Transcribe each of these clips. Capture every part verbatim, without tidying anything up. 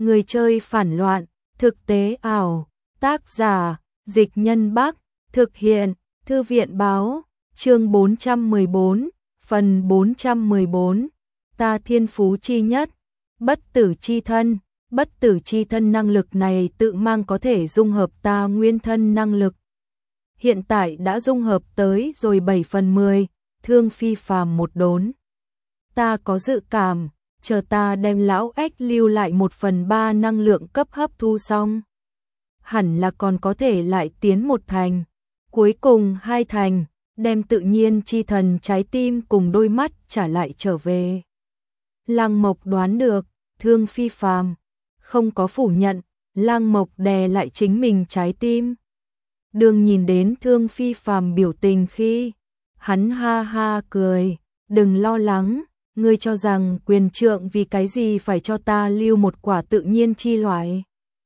Người chơi phản loạn, thực tế ảo, tác giả, Dịch Nhân Bắc, thực hiện, Thư viện báo, chương bốn trăm mười bốn, phần bốn trăm mười bốn, ta thiên phú chi nhất, bất tử chi thân, bất tử chi thân năng lực này tự mang có thể dung hợp ta nguyên thân năng lực. Hiện tại đã dung hợp tới rồi bảy phần mười, thương phi phàm một đốn. Ta có dự cảm, chờ ta đem lão ếch lưu lại một phần ba năng lượng cấp hấp thu xong. Hẳn là còn có thể lại tiến một thành, cuối cùng hai thành, đem tự nhiên chi thần trái tim cùng đôi mắt trả lại trở về. Lăng Mộc đoán được, thương phi phàm, không có phủ nhận, Lăng Mộc đè lại chính mình trái tim. Đường nhìn đến thương phi phàm biểu tình khi, hắn ha ha cười, đừng lo lắng, ngươi cho rằng quyền trượng vì cái gì phải cho ta lưu một quả tự nhiên chi loại.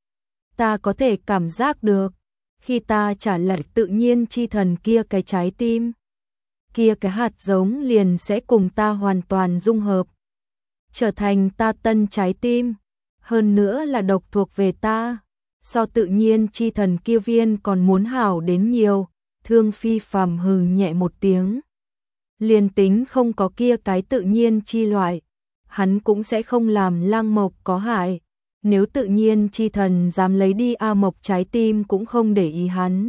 Ta có thể cảm giác được, khi ta trả lại tự nhiên chi thần kia cái trái tim, kia cái hạt giống liền sẽ cùng ta hoàn toàn dung hợp, trở thành ta tân trái tim, hơn nữa là độc thuộc về ta, so tự nhiên chi thần kia viên còn muốn hảo đến nhiều. Thương phi phàm hừ nhẹ một tiếng. Liền tính không có kia cái tự nhiên chi loại, hắn cũng sẽ không làm Lăng Mộc có hại. Nếu tự nhiên chi thần dám lấy đi A Mộc trái tim cũng không để ý hắn.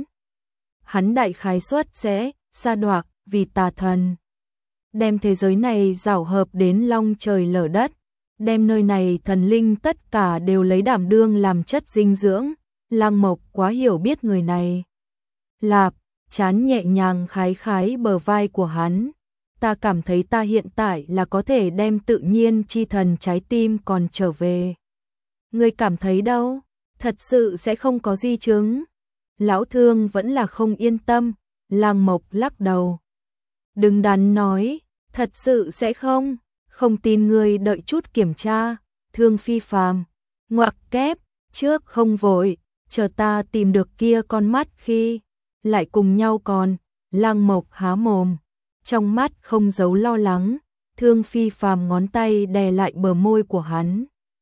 Hắn đại khái suất sẽ sa đọa vì tà thần, đem thế giới này giảo hợp đến long trời lở đất, đem nơi này thần linh tất cả đều lấy đảm đương làm chất dinh dưỡng. Lăng Mộc quá hiểu biết người này. Lạp, chán nhẹ nhàng khái khái bờ vai của hắn. Ta cảm thấy ta hiện tại là có thể đem tự nhiên chi thần trái tim còn trở về. Ngươi cảm thấy đâu? Thật sự sẽ không có di chứng. Lão Thương vẫn là không yên tâm. Lăng Mộc lắc đầu. Đừng đắn nói, thật sự sẽ không. Không tin ngươi đợi chút kiểm tra. Thương phi phàm, ngoặc kép, trước không vội, chờ ta tìm được kia con mắt khi lại cùng nhau còn. Lăng Mộc há mồm, trong mắt không giấu lo lắng. Thương phi phàm ngón tay đè lại bờ môi của hắn.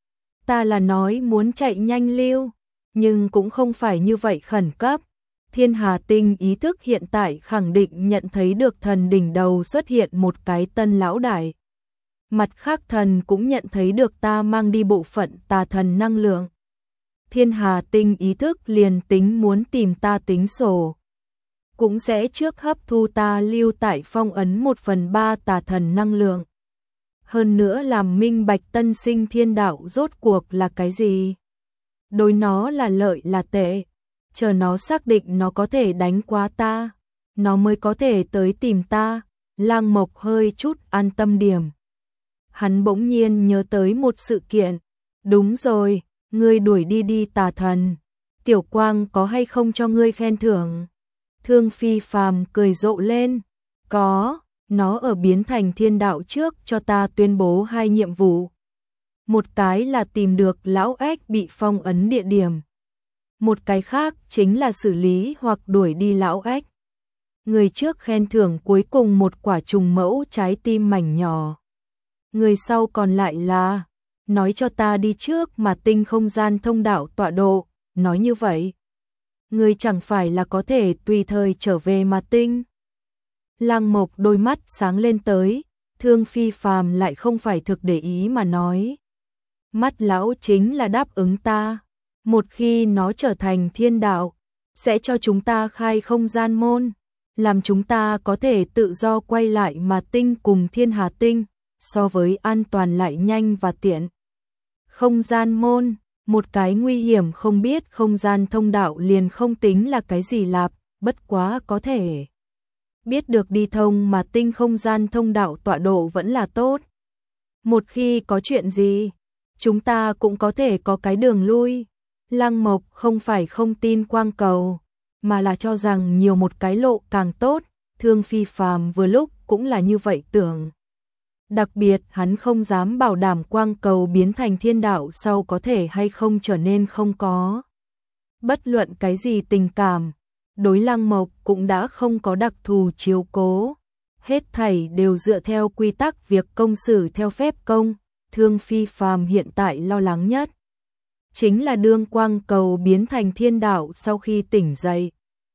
Ta là nói muốn chạy nhanh lưu, nhưng cũng không phải như vậy khẩn cấp. Thiên Hà Tinh ý thức hiện tại khẳng định nhận thấy được thần đỉnh đầu xuất hiện một cái tân lão đại. Mặt khác thần cũng nhận thấy được ta mang đi bộ phận tà thần năng lượng. Thiên Hà Tinh ý thức liền tính muốn tìm ta tính sổ, cũng sẽ trước hấp thu ta lưu tại phong ấn một phần ba tà thần năng lượng. Hơn nữa làm minh bạch tân sinh thiên đạo rốt cuộc là cái gì. Đối nó là lợi là tệ, chờ nó xác định nó có thể đánh quá ta, nó mới có thể tới tìm ta. Lăng Mộc hơi chút an tâm điểm. Hắn bỗng nhiên nhớ tới một sự kiện. Đúng rồi, ngươi đuổi đi đi tà thần, Tiểu Quang có hay không cho ngươi khen thưởng? Thương phi phàm cười rộ lên. Có, nó ở biến thành thiên đạo trước cho ta tuyên bố hai nhiệm vụ. Một cái là tìm được lão ếch bị phong ấn địa điểm. Một cái khác chính là xử lý hoặc đuổi đi lão ếch. Người trước khen thưởng cuối cùng một quả trùng mẫu trái tim mảnh nhỏ. Người sau còn lại là nói cho ta đi trước mà tinh không gian thông đạo tọa độ. Nói như vậy, người chẳng phải là có thể tùy thời trở về mà tinh. Lăng Mộc đôi mắt sáng lên tới. Thương phi phàm lại không phải thực để ý mà nói. Mắt lão chính là đáp ứng ta. Một khi nó trở thành thiên đạo, sẽ cho chúng ta khai không gian môn, làm chúng ta có thể tự do quay lại mà tinh cùng Thiên Hà Tinh, so với an toàn lại nhanh và tiện. Không gian môn, một cái nguy hiểm không biết không gian thông đạo liền không tính là cái gì lạp, bất quá có thể biết được đi thông mà tinh không gian thông đạo tọa độ vẫn là tốt. Một khi có chuyện gì, chúng ta cũng có thể có cái đường lui. Lăng Mộc không phải không tin quang cầu, mà là cho rằng nhiều một cái lộ càng tốt. Thương phi phàm vừa lúc cũng là như vậy tưởng. Đặc biệt hắn không dám bảo đảm quang cầu biến thành thiên đạo sau có thể hay không trở nên không có. Bất luận cái gì tình cảm, đối Lăng Mộc cũng đã không có đặc thù chiếu cố. Hết thảy đều dựa theo quy tắc việc công xử theo phép công. Thương phi phàm hiện tại lo lắng nhất chính là đương quang cầu biến thành thiên đạo sau khi tỉnh dậy,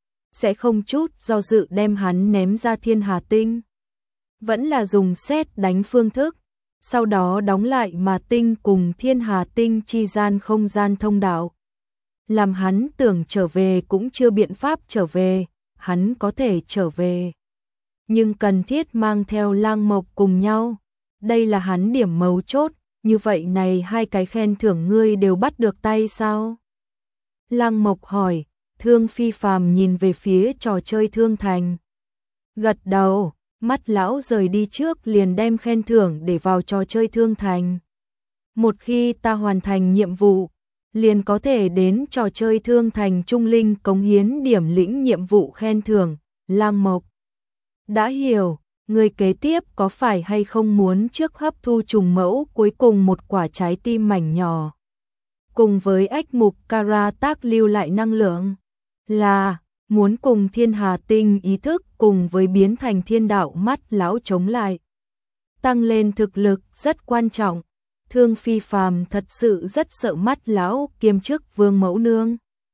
sẽ không chút do dự đem hắn ném ra thiên hà tinh. Vẫn là dùng sét đánh phương thức, sau đó đóng lại mà tinh cùng thiên hà tinh chi gian không gian thông đạo. Làm hắn tưởng trở về cũng chưa biện pháp trở về, hắn có thể trở về, nhưng cần thiết mang theo Lang Mộc cùng nhau. Đây là hắn điểm mấu chốt, như vậy này hai cái khen thưởng ngươi đều bắt được tay sao? Lang Mộc hỏi, Thương Phi Phàm nhìn về phía trò chơi Thương Thành. Gật đầu, mắt lão rời đi trước liền đem khen thưởng để vào trò chơi Thương Thành. Một khi ta hoàn thành nhiệm vụ, liền có thể đến trò chơi Thương Thành trung linh cống hiến điểm lĩnh nhiệm vụ khen thưởng. Lang Mộc đã hiểu, người kế tiếp có phải hay không muốn trước hấp thu trùng mẫu cuối cùng một quả trái tim mảnh nhỏ, cùng với ách mục Kara tác lưu lại năng lượng, là muốn cùng thiên hà tinh ý thức cùng với biến thành thiên đạo mắt lão chống lại. Tăng lên thực lực rất quan trọng. Thương Phi Phàm thật sự rất sợ mắt lão kiêm chức vương mẫu nương.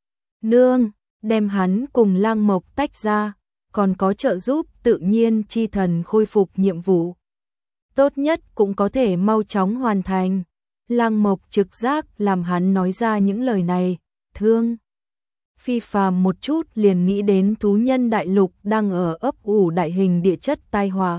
Nương, đem hắn cùng Lang Mộc tách ra, còn có trợ giúp tự nhiên chi thần khôi phục nhiệm vụ. Tốt nhất cũng có thể mau chóng hoàn thành. Lang Mộc trực giác làm hắn nói ra những lời này. Thương Phi Phàm một chút liền nghĩ đến thú nhân đại lục đang ở ấp ủ đại hình địa chất tai họa.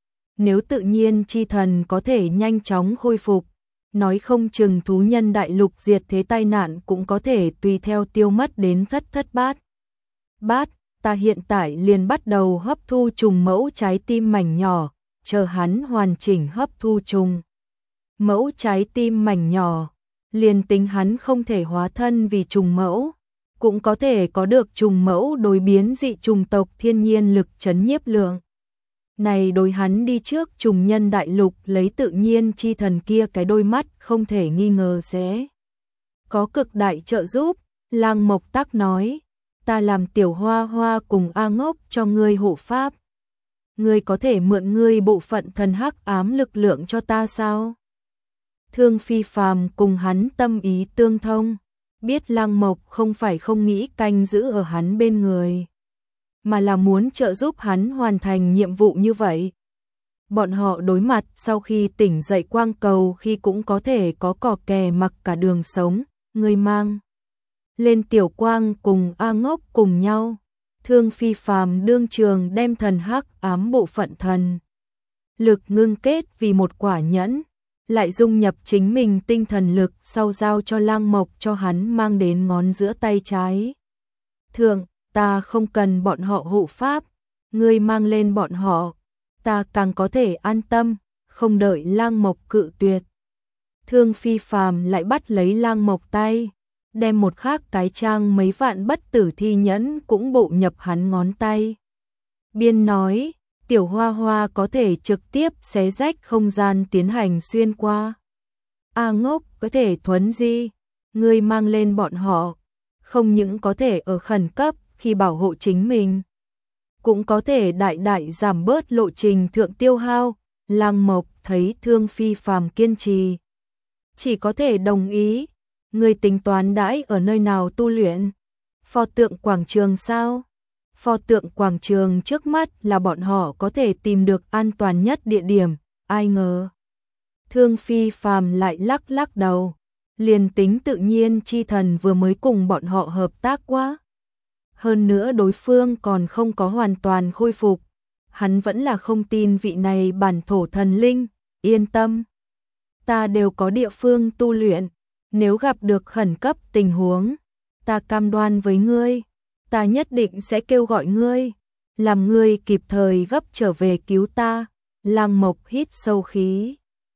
Nếu tự nhiên chi thần có thể nhanh chóng khôi phục, nói không chừng thú nhân đại lục diệt thế tai nạn cũng có thể tùy theo tiêu mất đến thất thất bát. Bát, ta hiện tại liền bắt đầu hấp thu trùng mẫu trái tim mảnh nhỏ, chờ hắn hoàn chỉnh hấp thu trùng mẫu trái tim mảnh nhỏ, liền tính hắn không thể hóa thân vì trùng mẫu, cũng có thể có được trùng mẫu đối biến dị trùng tộc thiên nhiên lực chấn nhiếp lượng. Này đối hắn đi trước trùng nhân đại lục lấy tự nhiên chi thần kia cái đôi mắt không thể nghi ngờ sẽ có cực đại trợ giúp. Lang Mộc Tắc nói, ta làm tiểu hoa hoa cùng A Ngốc cho ngươi hộ pháp. Ngươi có thể mượn ngươi bộ phận thần hắc ám lực lượng cho ta sao? Thương Phi Phàm cùng hắn tâm ý tương thông, biết Lang Mộc không phải không nghĩ canh giữ ở hắn bên người, mà là muốn trợ giúp hắn hoàn thành nhiệm vụ như vậy. Bọn họ đối mặt sau khi tỉnh dậy quang cầu khi cũng có thể có cò kè mặc cả đường sống, người mang lên tiểu quang cùng A Ngốc cùng nhau. Thương Phi Phàm đương trường đem thần hắc ám bộ phận thần lực ngưng kết vì một quả nhẫn, lại dung nhập chính mình tinh thần lực sau giao cho Lang Mộc cho hắn mang đến ngón giữa tay trái. Thượng, ta không cần bọn họ hộ pháp, ngươi mang lên bọn họ, ta càng có thể an tâm, không đợi Lang Mộc cự tuyệt. Thương Phi Phàm lại bắt lấy Lang Mộc tay, đem một khác cái trang mấy vạn bất tử thi nhẫn cũng bộ nhập hắn ngón tay. Biên nói, tiểu hoa hoa có thể trực tiếp xé rách không gian tiến hành xuyên qua. A Ngốc có thể thuấn di, ngươi mang lên bọn họ, không những có thể ở khẩn cấp khi bảo hộ chính mình, cũng có thể đại đại giảm bớt lộ trình thượng tiêu hao. Lang Mộc thấy Thương Phi Phàm kiên trì, chỉ có thể đồng ý. Người tính toán đãi ở nơi nào tu luyện? Pho tượng quảng trường sao? Pho tượng quảng trường trước mắt là bọn họ có thể tìm được an toàn nhất địa điểm, ai ngờ. Thương Phi Phàm lại lắc lắc đầu, liền tính tự nhiên chi thần vừa mới cùng bọn họ hợp tác quá. Hơn nữa đối phương còn không có hoàn toàn khôi phục, hắn vẫn là không tin vị này bản thổ thần linh. Yên tâm, ta đều có địa phương tu luyện, nếu gặp được khẩn cấp tình huống, ta cam đoan với ngươi, ta nhất định sẽ kêu gọi ngươi, làm ngươi kịp thời gấp trở về cứu ta. Lang Mộc hít sâu khí.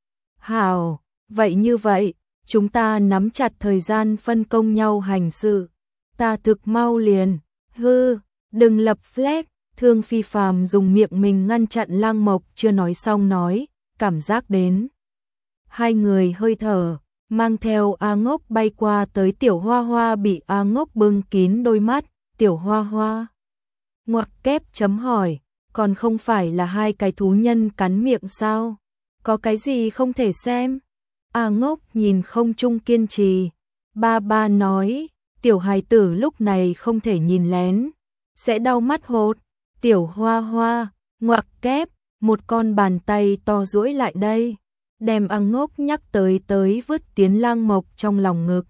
Hảo, vậy như vậy, chúng ta nắm chặt thời gian phân công nhau hành sự. Ta thực mau liền. Hư, đừng lập flag. Thương Phi Phàm dùng miệng mình ngăn chặn Lang Mộc chưa nói xong nói, cảm giác đến. Hai người hơi thở, mang theo A Ngốc bay qua tới tiểu hoa hoa bị A Ngốc bưng kín đôi mắt. Tiểu hoa hoa ngoặc kép chấm hỏi, còn không phải là hai cái thú nhân cắn miệng sao? Có cái gì không thể xem? A Ngốc nhìn không trung kiên trì, Ba ba nói, tiểu hài tử lúc này không thể nhìn lén, sẽ đau mắt hột. Tiểu Hoa Hoa, ngoặc kép, một con bàn tay to duỗi lại đây, đem A Ngốc nhắc tới tới vứt tiến Lang Mộc trong lòng ngực.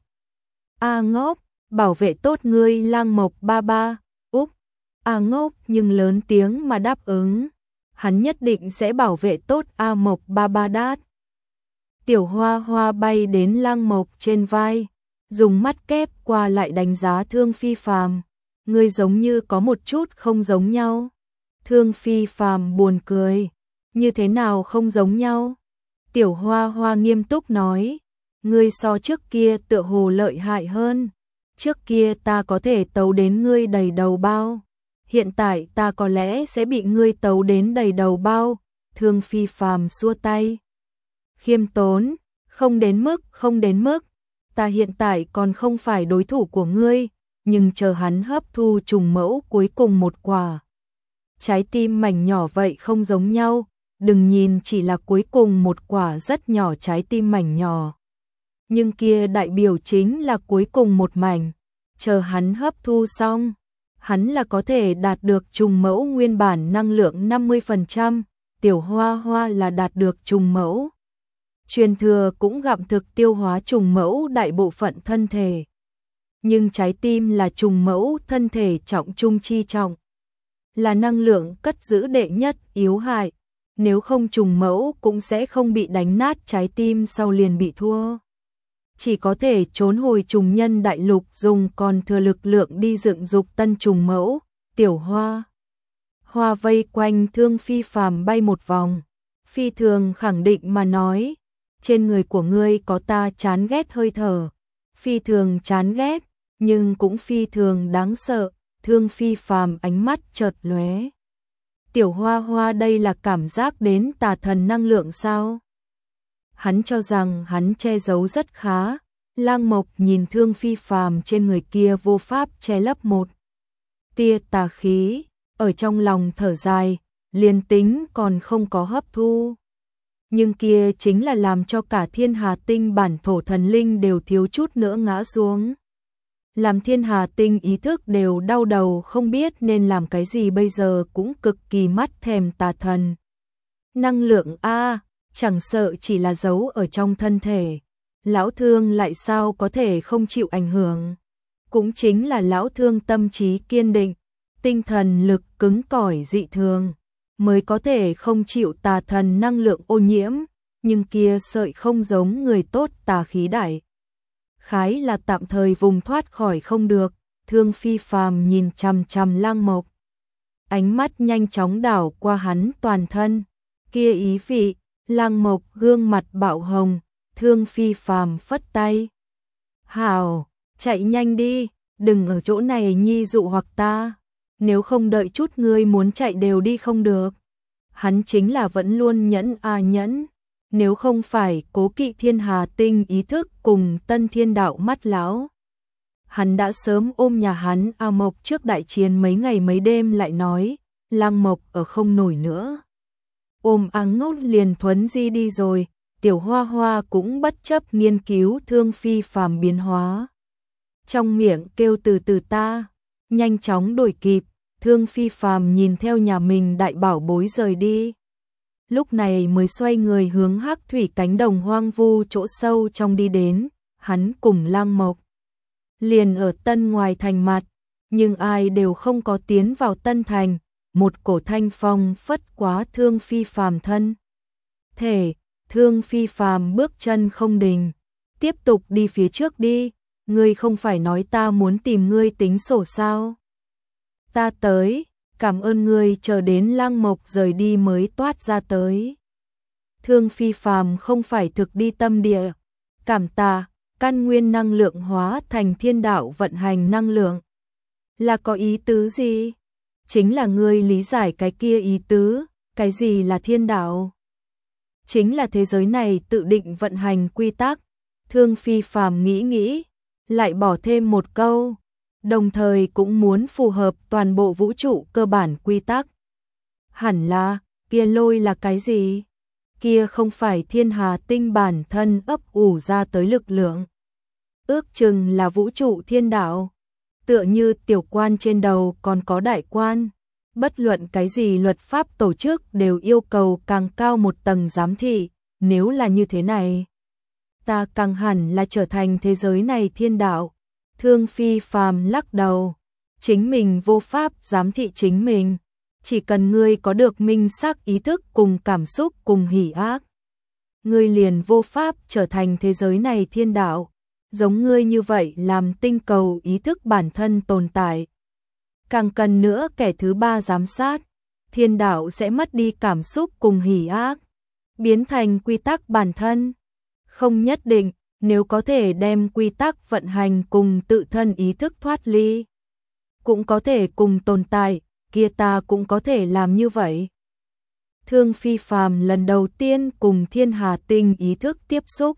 A Ngốc, bảo vệ tốt ngươi Lang Mộc ba ba. Úc, A Ngốc nhưng lớn tiếng mà đáp ứng, hắn nhất định sẽ bảo vệ tốt A Mộc ba ba đát. Tiểu Hoa Hoa bay đến Lang Mộc trên vai, dùng mắt kép qua lại đánh giá Thương Phi Phàm. Ngươi giống như có một chút không giống nhau. Thương Phi Phàm buồn cười, như thế nào không giống nhau? Tiểu Hoa Hoa nghiêm túc nói, ngươi so trước kia tựa hồ lợi hại hơn. Trước kia ta có thể tấu đến ngươi đầy đầu bao, hiện tại ta có lẽ sẽ bị ngươi tấu đến đầy đầu bao. Thương Phi Phàm xua tay, khiêm tốn, không đến mức, không đến mức, ta hiện tại còn không phải đối thủ của ngươi, nhưng chờ hắn hấp thu trùng mẫu cuối cùng một quả. Trái tim mảnh nhỏ vậy không giống nhau, đừng nhìn chỉ là cuối cùng một quả rất nhỏ trái tim mảnh nhỏ. Nhưng kia đại biểu chính là cuối cùng một mảnh, chờ hắn hấp thu xong, hắn là có thể đạt được trùng mẫu nguyên bản năng lượng năm mươi phần trăm, Tiểu Hoa Hoa là đạt được trùng mẫu. Truyền thừa cũng gặm thực tiêu hóa trùng mẫu đại bộ phận thân thể. Nhưng trái tim là trùng mẫu thân thể trọng trung chi trọng, là năng lượng cất giữ đệ nhất yếu hại, nếu không trùng mẫu cũng sẽ không bị đánh nát trái tim sau liền bị thua. Chỉ có thể trốn hồi trùng nhân đại lục dùng còn thừa lực lượng đi dựng dục tân trùng mẫu. Tiểu Hoa Hoa vây quanh Thương Phi Phàm bay một vòng, phi thường khẳng định mà nói, trên người của ngươi có ta chán ghét hơi thở, phi thường chán ghét, nhưng cũng phi thường đáng sợ. Thương Phi Phàm ánh mắt chợt lóe. Tiểu Hoa Hoa đây là cảm giác đến tà thần năng lượng sao? Hắn cho rằng hắn che giấu rất khá. Lang Mộc nhìn Thương Phi Phàm trên người kia vô pháp che lấp một tia tà khí, ở trong lòng thở dài, liền tính còn không có hấp thu. Nhưng kia chính là làm cho cả thiên hà tinh bản thổ thần linh đều thiếu chút nữa ngã xuống. Làm thiên hà tinh ý thức đều đau đầu không biết nên làm cái gì bây giờ cũng cực kỳ mắt thèm tà thần. Năng lượng A, chẳng sợ chỉ là giấu ở trong thân thể. Lão Thương lại sao có thể không chịu ảnh hưởng. Cũng chính là lão Thương tâm trí kiên định, tinh thần lực cứng cỏi dị thường, mới có thể không chịu tà thần năng lượng ô nhiễm, nhưng kia sợi không giống người tốt tà khí đại khái là tạm thời vùng thoát khỏi không được. Thương Phi Phàm nhìn chằm chằm Lang Mộc, ánh mắt nhanh chóng đảo qua hắn toàn thân, kia ý vị. Lang Mộc gương mặt bạo hồng. Thương Phi Phàm phất tay, hào, chạy nhanh đi, đừng ở chỗ này nhi dụ hoặc ta, nếu không đợi chút ngươi muốn chạy đều đi không được. Hắn chính là vẫn luôn nhẫn a nhẫn, nếu không phải cố kỵ thiên hà tinh ý thức cùng tân thiên đạo mắt lão, hắn đã sớm ôm nhà hắn A Mộc trước đại chiến mấy ngày mấy đêm lại nói, Lang Mộc ở không nổi nữa. Ôm A Ngốc liền thuấn di đi rồi. Tiểu Hoa Hoa cũng bất chấp nghiên cứu Thương Phi Phàm biến hóa, trong miệng kêu từ từ ta, nhanh chóng đuổi kịp. Thương Phi Phàm nhìn theo nhà mình đại bảo bối rời đi, lúc này mới xoay người hướng Hắc Thủy cánh đồng hoang vu chỗ sâu trong đi đến. Hắn cùng Lang Mộc liền ở Tân ngoài thành mặt, nhưng ai đều không có tiến vào Tân thành. Một cổ thanh phong phất quá Thương Phi Phàm thân thể. Thương Phi Phàm bước chân không đình, tiếp tục đi phía trước đi. Ngươi không phải nói ta muốn tìm ngươi tính sổ sao? Ta tới, cảm ơn ngươi. Chờ đến Lang Mộc rời đi mới toát ra tới. Thương Phi Phàm không phải thực đi tâm địa, cảm tạ. Căn nguyên năng lượng hóa thành thiên đạo vận hành năng lượng, là có ý tứ gì? Chính là ngươi lý giải cái kia ý tứ. Cái gì là thiên đạo? Chính là thế giới này tự định vận hành quy tắc. Thương Phi Phàm nghĩ nghĩ, lại bỏ thêm một câu, đồng thời cũng muốn phù hợp toàn bộ vũ trụ cơ bản quy tắc. Hẳn là, kia lôi là cái gì? Kia không phải thiên hà tinh bản thân ấp ủ ra tới lực lượng. ước chừng là vũ trụ thiên đạo. Tựa như tiểu quan trên đầu còn có đại quan, bất luận cái gì luật pháp tổ chức đều yêu cầu càng cao một tầng giám thị, nếu là như thế này, ta càng hẳn là trở thành thế giới này thiên đạo. Thương Phi Phàm lắc đầu, chính mình vô pháp giám thị chính mình, chỉ cần ngươi có được minh xác ý thức cùng cảm xúc cùng hỉ ác, ngươi liền vô pháp trở thành thế giới này thiên đạo. Giống ngươi như vậy làm tinh cầu ý thức bản thân tồn tại, càng cần nữa kẻ thứ ba giám sát, thiên đạo sẽ mất đi cảm xúc cùng hỉ ác, biến thành quy tắc bản thân. Không nhất định, nếu có thể đem quy tắc vận hành cùng tự thân ý thức thoát ly, cũng có thể cùng tồn tại, kia ta cũng có thể làm như vậy. Thương Phi Phàm lần đầu tiên cùng Thiên Hà Tinh ý thức tiếp xúc,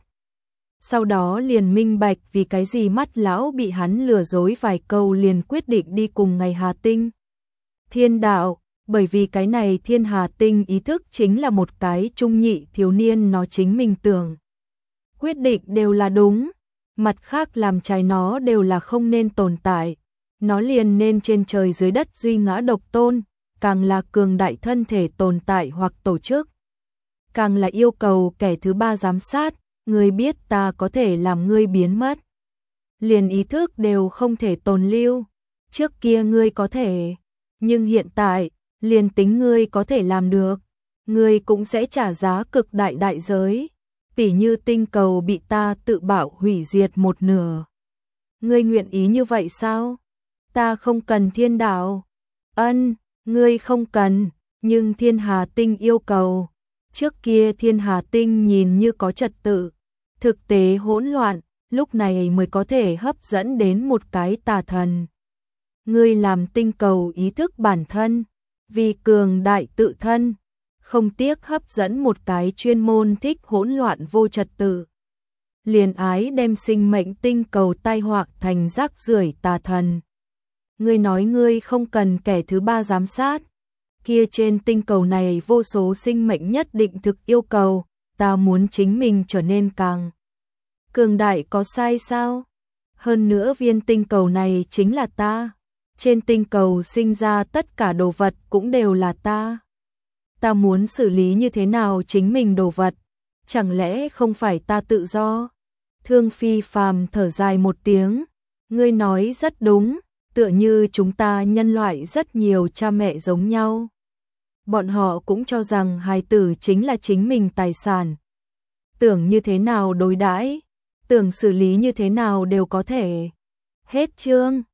sau đó liền minh bạch vì cái gì mắt lão bị hắn lừa dối vài câu liền quyết định đi cùng ngày Hà Tinh. Thiên đạo, bởi vì cái này Thiên Hà Tinh ý thức chính là một cái trung nhị thiếu niên, nó chính mình tưởng quyết định đều là đúng, mặt khác làm trái nó đều là không nên tồn tại, nó liền nên trên trời dưới đất duy ngã độc tôn, càng là cường đại thân thể tồn tại hoặc tổ chức, càng là yêu cầu kẻ thứ ba giám sát. Ngươi biết ta có thể làm ngươi biến mất, liền ý thức đều không thể tồn lưu. Trước kia ngươi có thể, nhưng hiện tại, liền tính ngươi có thể làm được, ngươi cũng sẽ trả giá cực đại đại giới, tỉ như tinh cầu bị ta tự bạo hủy diệt một nửa. Ngươi nguyện ý như vậy sao? Ta không cần thiên đạo. Ân, ngươi không cần, nhưng Thiên Hà Tinh yêu cầu. Trước kia Thiên Hà Tinh nhìn như có trật tự, thực tế hỗn loạn, lúc này mới có thể hấp dẫn đến một cái tà thần. Ngươi làm tinh cầu ý thức bản thân, vì cường đại tự thân, không tiếc hấp dẫn một cái chuyên môn thích hỗn loạn vô trật tự, liền ái đem sinh mệnh tinh cầu tai họa thành rác rưởi tà thần. Ngươi nói ngươi không cần kẻ thứ ba giám sát, kia trên tinh cầu này vô số sinh mệnh nhất định thực yêu cầu, ta muốn chính mình trở nên càng cường đại có sai sao? Hơn nữa viên tinh cầu này chính là ta, trên tinh cầu sinh ra tất cả đồ vật cũng đều là ta. Ta muốn xử lý như thế nào chính mình đồ vật, chẳng lẽ không phải ta tự do? Thương Phi Phàm thở dài một tiếng, ngươi nói rất đúng, tựa như chúng ta nhân loại rất nhiều cha mẹ giống nhau. Bọn họ cũng cho rằng hài tử chính là chính mình tài sản. Tưởng như thế nào đối đãi, tưởng xử lý như thế nào đều có thể. Hết chương.